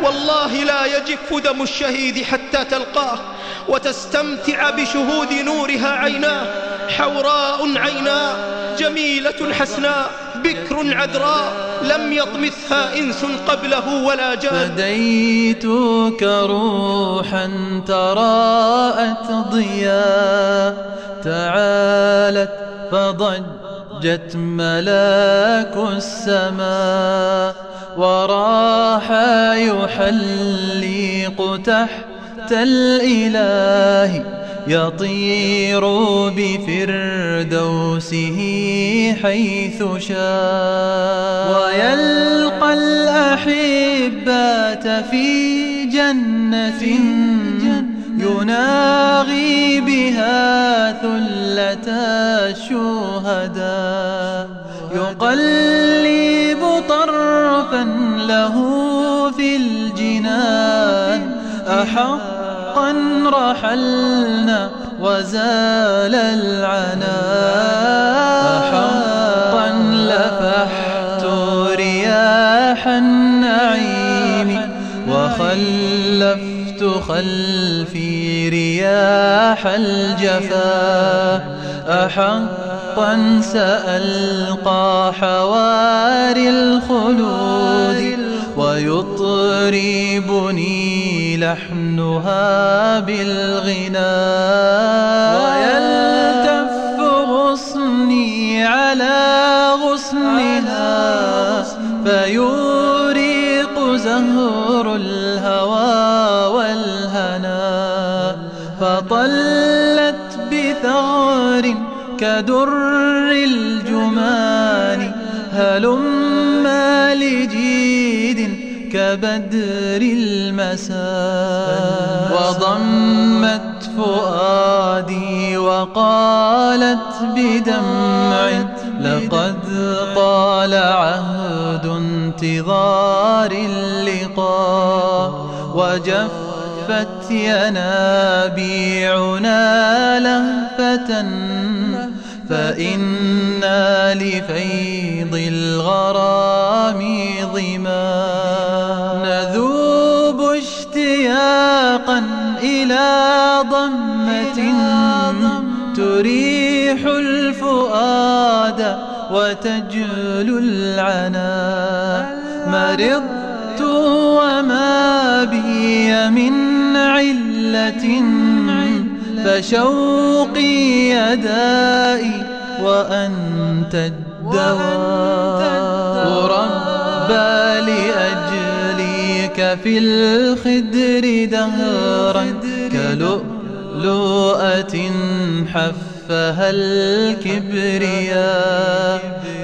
والله لا يجف دم الشهيد حتى تلقاه وتستمتع بشهود نورها عيناه. حوراء عيناء جميلة حسناء بكر عذراء لم يطمثها إنس قبله ولا جان. فديتك روحا تراءت ضياء تعالت فضجت ملاك السماء وراح يحلق تحت الإله يطير بفردوسه حيث شاء ويلقى الأحبة في جنة يناغي بها ثلة الشهداء يقلب طرفا له في الجنان أحقا رحلنا وزال العناء أحقا لفحت رياح النعيم وخلفت خلفي رياح الجفا أحقا سألقى حواري الخلود ويطربني لحنها بالغناء ويلتف غصني على غصنها فيوريق زهر الهوى والهنا فطلت بثغر كدر الجمان هلما لجيد كبدر المساء وضمت فؤادي وقالت بدمع لقد طال عهد انتظار اللقاء وجفت ينابيعنا لهفة فإنا لفيض الغرام ظما نذوب اشتياقا إلى ضمة تريح الفؤاد وتجلو العنا مرضت وما بي من علة فشوقي يدائي وأنت الدواء ربى لأجليك في الخدر دهرا كلؤلؤة حفها الكبرياء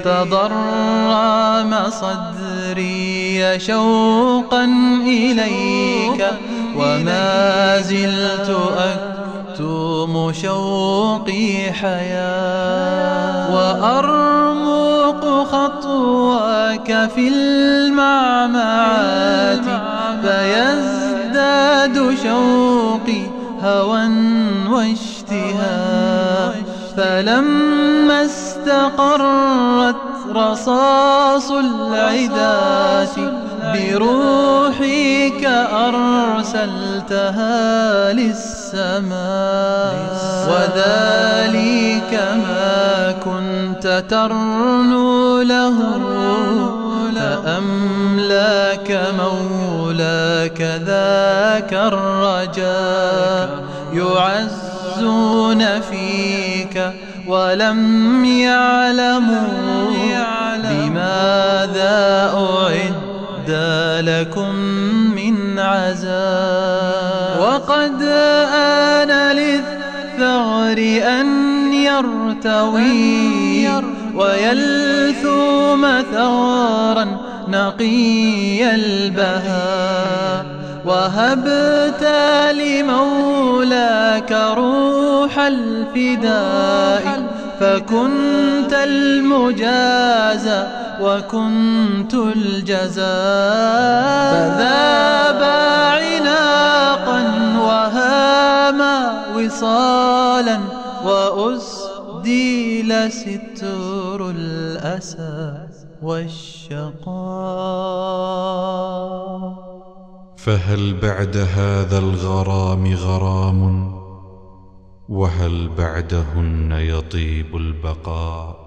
تضرم صدري شوقا إليك وما زلت أكتم شوقي حياة وأرمق خطواك في المعمعات فيزداد شوقي هوى واشتهاء فلما استقرت رصاص العداة بروحك أرسلتها للسماء وذلك ما كنت ترنو له فأملاك مولاك ذاك الرجاء يعزون فيك ولم يعلموا بماذا أعد لكم من عذاب وقد آن للثغر أن يرتوي ويلثوم ثغرا نقي البهاء وهبت لمولاك روح الفداء فكنت المجازى وكنت الجزاء فذاب عناقا وهاما وصالا وأسديل ستر الأسى والشقاء فهل بعد هذا الغرام غرام؟ وهل بعدهن يطيب البقاء؟